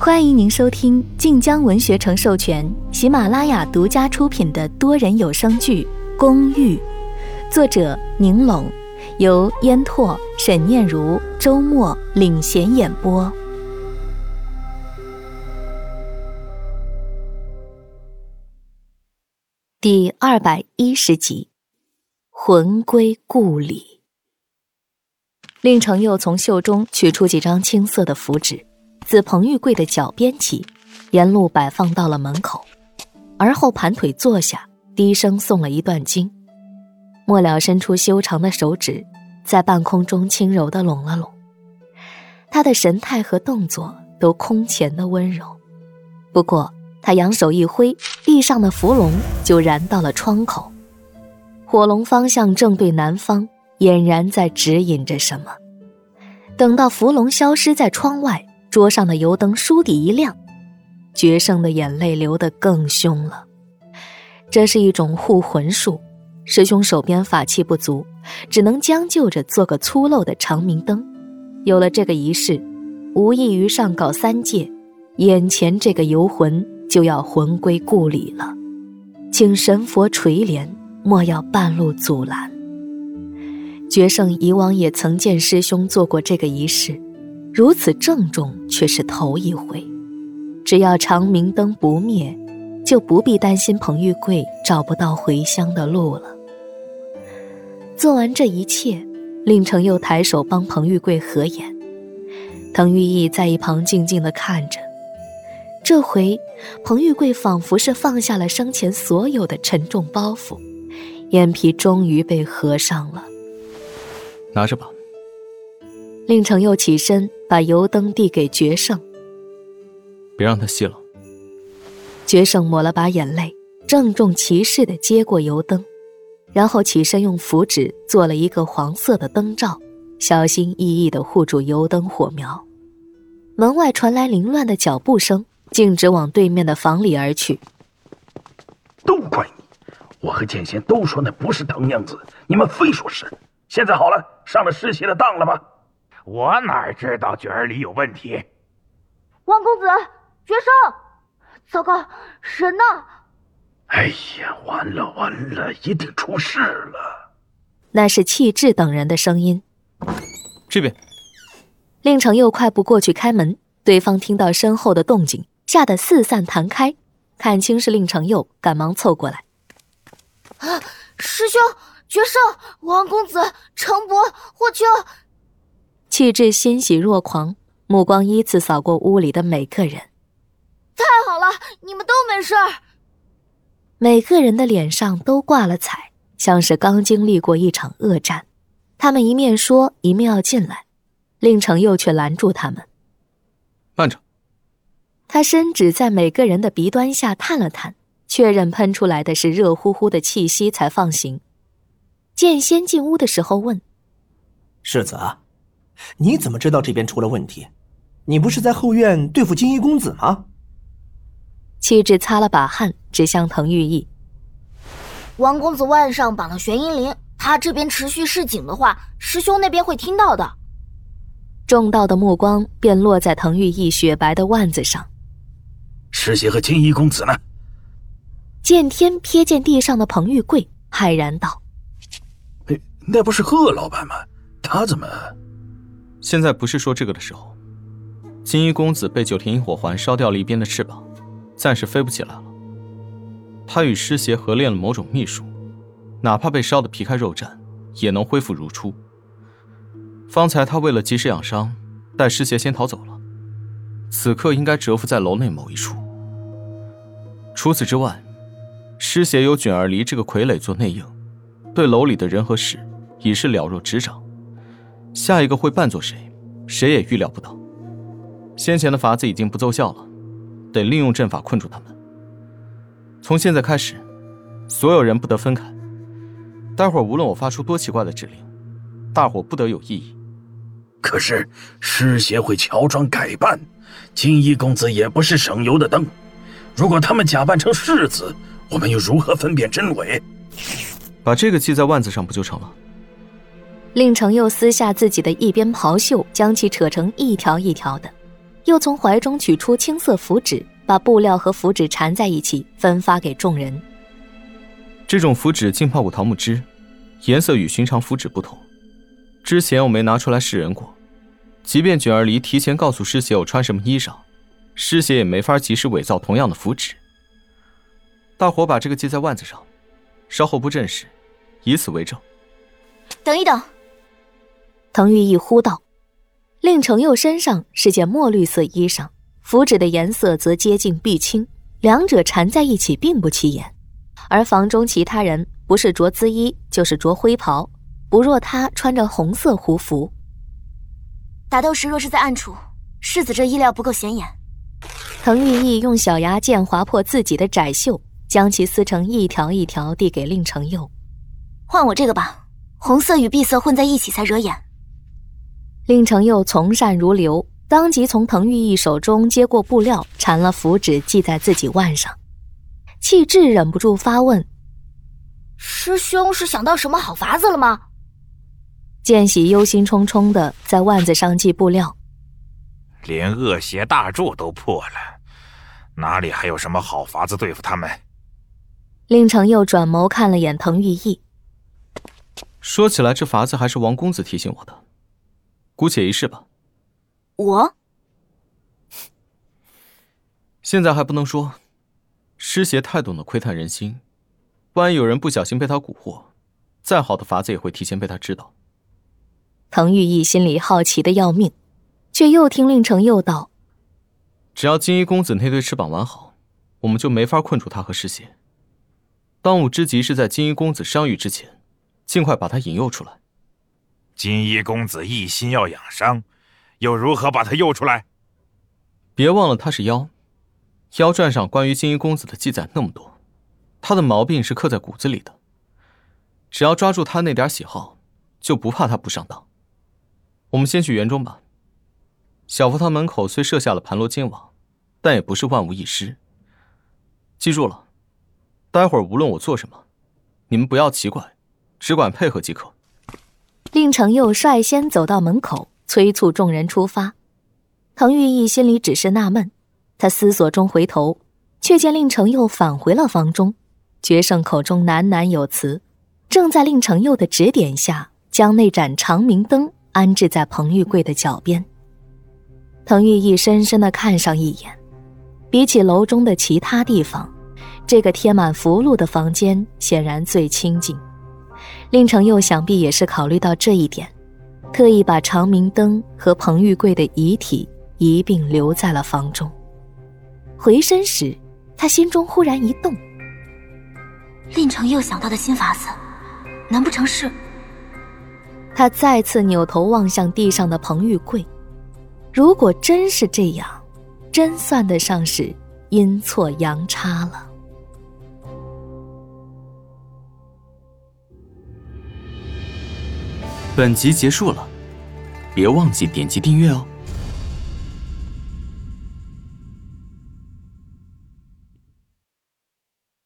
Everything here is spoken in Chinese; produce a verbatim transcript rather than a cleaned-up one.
欢迎您收听晋江文学城授权、喜马拉雅独家出品的多人有声剧《公寓》，作者宁拢，由烟拓、沈念如、周末领衔演播。第二百一十集，魂归故里。令程又从袖中取出几张青色的符纸，自彭玉贵的脚边起，沿路摆放到了门口，而后盘腿坐下，低声诵了一段经。末了伸出修长的手指，在半空中轻柔地拢了拢，他的神态和动作都空前的温柔。不过他扬手一挥，地上的符龙就燃到了窗口，火龙方向正对南方，俨然在指引着什么。等到符龙消失在窗外，桌上的油灯倏地一亮，决胜的眼泪流得更凶了。这是一种护魂术，师兄手边法器不足，只能将就着做个粗陋的长明灯。有了这个仪式，无异于上告三界，眼前这个游魂就要魂归故里了，请神佛垂怜，莫要半路阻拦。决胜以往也曾见师兄做过这个仪式，如此郑重却是头一回。只要长明灯不灭，就不必担心彭玉贵找不到回乡的路了。做完这一切，令程又抬手帮彭玉贵合眼。滕玉义在一旁静静地看着。这回彭玉贵仿佛是放下了生前所有的沉重包袱，眼皮终于被合上了。 拿着吧。 令程又起身把油灯递给决胜。 别让他熄了。 决胜抹了把眼泪，郑重其事地接过油灯，然后起身用符纸做了一个黄色的灯罩，小心翼翼地护住油灯火苗。门外传来凌乱的脚步声，径直往对面的房里而去。 都怪你，我和剑仙都说那不是藤娘子，你们非说是。现在好了，上了师邪的当了吧？ 我哪知道卷儿里有问题。 王公子，决胜！糟糕，神呢？ 哎呀，完了完了，一定出事了。 那是气质等人的声音。 这边。 令程又快步过去开门，对方听到身后的动静，吓得四散弹开，看清是令程又，赶忙凑过来。 啊，师兄，决胜，王公子，程伯，霍秋。 气质欣喜若狂，目光依次扫过屋里的每个人。 太好了，你们都没事儿。 每个人的脸上都挂了彩，像是刚经历过一场恶战。他们一面说，一面要进来，令程又却拦住他们。 慢着。 他伸指在每个人的鼻端下探了探，确认喷出来的是热乎乎的气息，才放行。剑仙进屋的时候问： 世子，你怎么知道这边出了问题？你不是在后院对付金衣公子吗？ 气质擦了把汗，指向滕玉义。 王公子腕上绑了玄阴铃，他这边持续示警的话，师兄那边会听到的。 众道的目光便落在滕玉义雪白的腕子上。 师邪和金衣公子呢？ 剑天瞥见地上的彭玉贵，骇然道： 那不是贺老板吗？他怎么…… 现在不是说这个的时候。金衣公子被九天萤火环烧掉了一边的翅膀，暂时飞不起来了。他与师邪合练了某种秘术，哪怕被烧得皮开肉绽，也能恢复如初。方才他为了及时养伤，带师邪先逃走了，此刻应该蛰伏在楼内某一处。除此之外，师邪有卷儿离这个傀儡做内应，对楼里的人和事已是了若指掌，下一个会扮作谁，谁也预料不到。先前的法子已经不奏效了，得利用阵法困住他们。从现在开始，所有人不得分开，待会儿无论我发出多奇怪的指令，大伙不得有异议。 可是师邪会乔装改扮，金衣公子也不是省油的灯，如果他们假扮成世子，我们又如何分辨真伪？ 把这个系在腕子上不就成了？ 令程又撕下自己的一边袍袖，将其扯成一条一条的。 又从怀中取出青色符纸，把布料和符纸缠在一起，分发给众人。 这种符纸浸泡过桃木汁，颜色与寻常符纸不同。之前我没拿出来示人过，即便卷儿离提前告诉师姐我穿什么衣裳，师姐也没法及时伪造同样的符纸。大伙把这个系在腕子上，稍后布阵时，以此为证。 等一等， 滕玉义呼道。令程佑身上是件墨绿色衣裳，符纸的颜色则接近碧青，两者缠在一起并不起眼。而房中其他人不是着缁衣就是着灰袍，不若他穿着红色胡服。 打斗时若是在暗处，世子这衣料不够显眼。 滕玉义用小牙剑划破自己的窄袖，将其撕成一条一条递给令程佑。 换我这个吧，红色与碧色混在一起才惹眼。 令程佑从善如流，当即从滕玉义手中接过布料，缠了符纸系在自己腕上。气质忍不住发问： 师兄是想到什么好法子了吗？ 见喜忧心忡忡地在腕子上系布料， 连恶邪大柱都破了，哪里还有什么好法子对付他们？ 令程佑转眸看了眼滕玉义。 说起来，这法子还是王公子提醒我的，姑且一试吧。 我现在还不能说，师爷太懂得窥探人心，万一有人不小心被他蛊惑，再好的法子也会提前被他知道。 滕玉义心里好奇的要命，却又听令程佑道： 只要金衣公子那对翅膀完好，我们就没法困住他和师爷。当务之急是在金衣公子伤愈之前，尽快把他引诱出来。 金衣公子一心要养伤，又如何把他诱出来？ 别忘了他是妖，妖传上关于金衣公子的记载那么多，他的毛病是刻在骨子里的。只要抓住他那点喜好，就不怕他不上当。我们先去园中吧。小福堂门口虽设下了盘罗监网，但也不是万无一失。记住了，待会儿无论我做什么，你们不要奇怪，只管配合即可。 令程佑率先走到门口，催促众人出发。滕玉义心里只是纳闷，他思索中回头，却见令程佑返回了房中。决胜口中喃喃有词，正在令程佑的指点下，将那盏长明灯安置在彭玉贵的脚边。滕玉义深深地看上一眼，比起楼中的其他地方，这个贴满符箓的房间显然最清静。令程佑想必也是考虑到这一点，特意把长明灯和彭玉贵的遗体一并留在了房中。回身时，他心中忽然一动， 令程佑想到的新法子，难不成是…… 他再次扭头望向地上的彭玉贵，如果真是这样，真算得上是阴错阳差了。 本集结束了，别忘记点击订阅哦。